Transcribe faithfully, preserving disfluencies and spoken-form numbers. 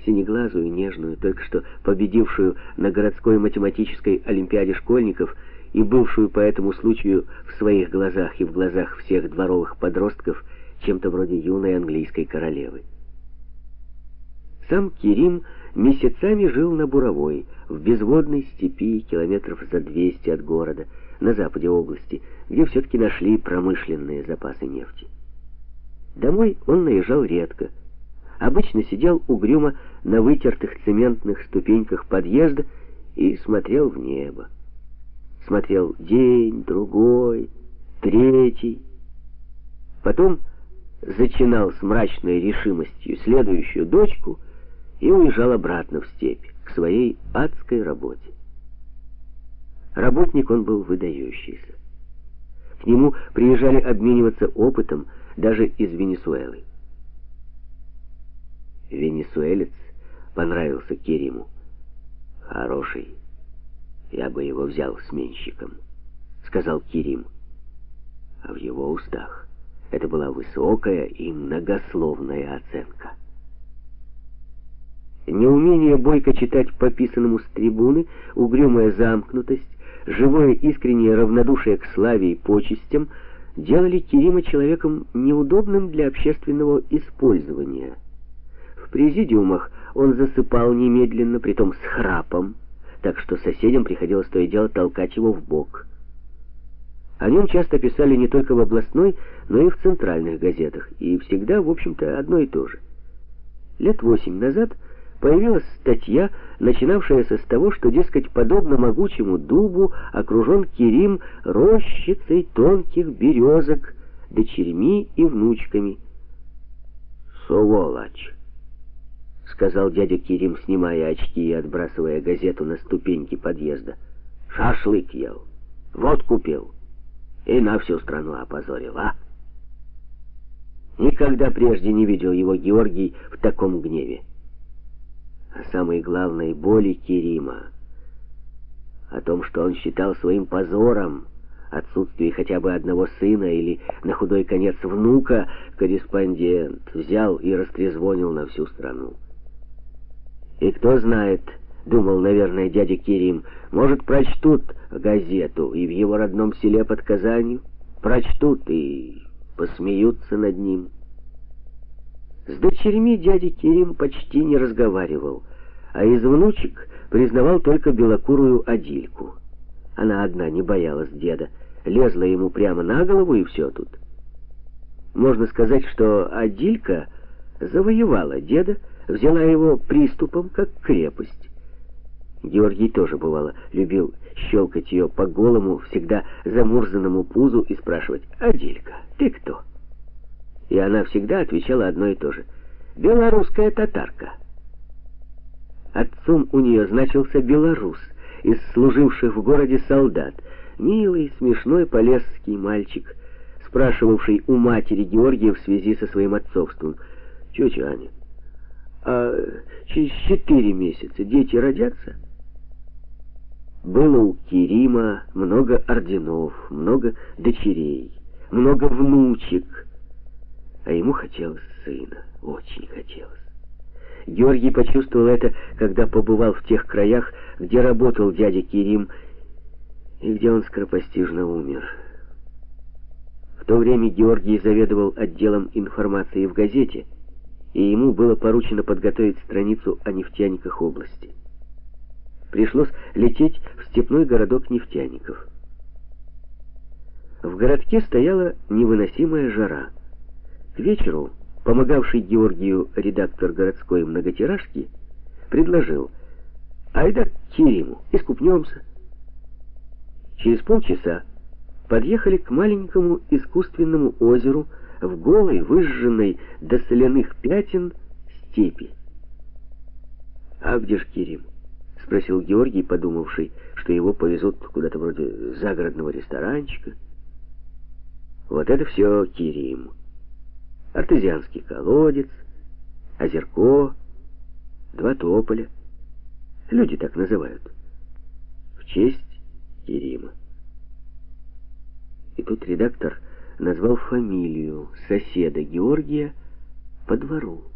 синеглазую, нежную, только что победившую на городской математической олимпиаде школьников и бывшую по этому случаю в своих глазах и в глазах всех дворовых подростков чем-то вроде юной английской королевы. Сам Керим месяцами жил на Буровой, в безводной степи, километров за двести от города, на западе области, где все-таки нашли промышленные запасы нефти. Домой он наезжал редко. Обычно сидел угрюмо на вытертых цементных ступеньках подъезда и смотрел в небо. Смотрел день, другой, третий. Потом зачинал с мрачной решимостью следующую дочку и уезжал обратно в степь, к своей адской работе. Работник он был выдающийся. К нему приезжали обмениваться опытом даже из Венесуэлы. Венесуэлец понравился Кериму. «Хороший, я бы его взял сменщиком», — сказал Керим. А в его устах это была высокая и многословная оценка. Неумение бойко читать по писанному с трибуны, угрюмая замкнутость, живое искреннее равнодушие к славе и почестям делали Керима человеком неудобным для общественного использования. В президиумах он засыпал немедленно, притом с храпом, так что соседям приходилось то и дело толкать его в бок. О нем часто писали не только в областной, но и в центральных газетах, и всегда, в общем-то, одно и то же. Лет восемь назад появилась статья, начинавшаяся с того, что, дескать, подобно могучему дубу окружен Керим рощицей тонких березок, дочерьми и внучками. «Сволочь!» — сказал дядя Керим, снимая очки и отбрасывая газету на ступеньки подъезда. «Шашлык ел, водку пил и на всю страну опозорил, а?» Никогда прежде не видел его Георгий в таком гневе. О самой главной боли Керима, о том, что он считал своим позором отсутствие хотя бы одного сына или, на худой конец, внука, корреспондент взял и растрезвонил на всю страну. И кто знает, думал, наверное, дядя Керим, может, прочтут газету и в его родном селе под Казанью, прочтут и посмеются над ним. С дочерьми дядя Керим почти не разговаривал, а из внучек признавал только белокурую Адильку. Она одна не боялась деда, лезла ему прямо на голову, и все тут. Можно сказать, что Адилька завоевала деда, взяла его приступом, как крепость. Георгий тоже, бывало, любил щелкать ее по голому, всегда замурзанному пузу и спрашивать: «Адилька, ты кто?» И она всегда отвечала одно и то же: «Белорусская татарка». Отцом у нее значился белорус, из служивших в городе солдат, милый, смешной полесский мальчик, спрашивавший у матери Георгия в связи со своим отцовством: «Тетя Аня, а через четыре месяца дети родятся?» Было у Керима много орденов, много дочерей, много внучек, а ему хотелось сына, очень хотелось. Георгий почувствовал это, когда побывал в тех краях, где работал дядя Керим, и где он скоропостижно умер. В то время Георгий заведовал отделом информации в газете, и ему было поручено подготовить страницу о нефтяниках области. Пришлось лететь в степной городок нефтяников. В городке стояла невыносимая жара. К вечеру помогавший Георгию редактор городской многотиражки предложил: «Айда к Кериму, искупнемся». Через полчаса подъехали к маленькому искусственному озеру в голой, выжженной до соляных пятен степи. «А где ж Керим?» — спросил Георгий, подумавший, что его повезут куда-то вроде загородного ресторанчика. Вот это все Керим. Артезианский колодец, озерко, два тополя. Люди так называют. В честь Керима. И тут редактор назвал фамилию соседа Георгия по двору.